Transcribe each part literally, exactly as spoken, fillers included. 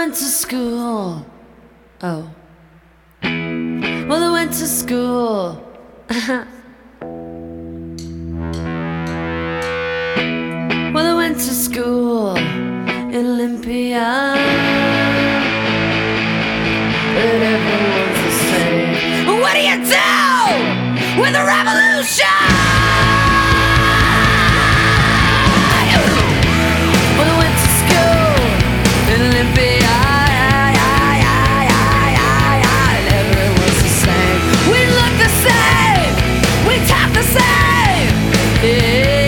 went to school. Oh. Well, I went to school. Well, I went to school in Olympia. But everyone's the same. What do you do with a revolution? Well, I went to school in Olympia. And everyone's the same. We look the same. We talk the same. Yeah.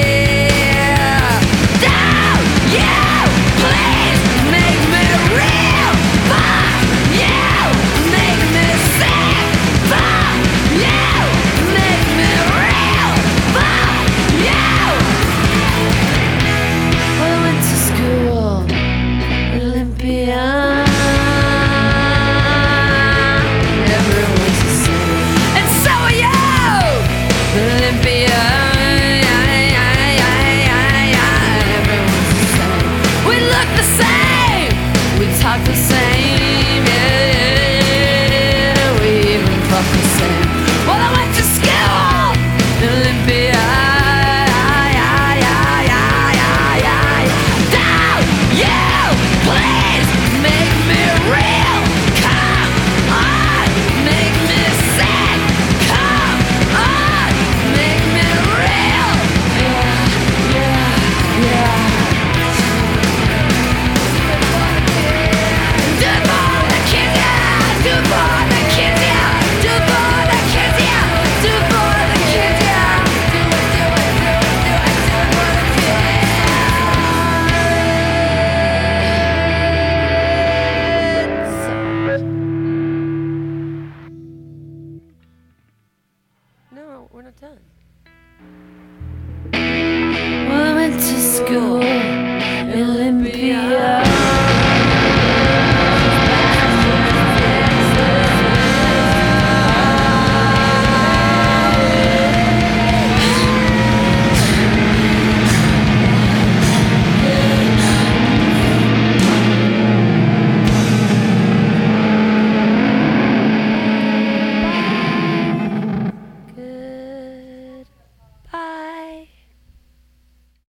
Don't you please make me real. Fuck you. Make me sick. Fuck you. Make me real. Fuck you. Well, I went to school in Olympia. Everyone's the same. And so are you. Olympia. Everyone's the same. We look the same. We talk the same.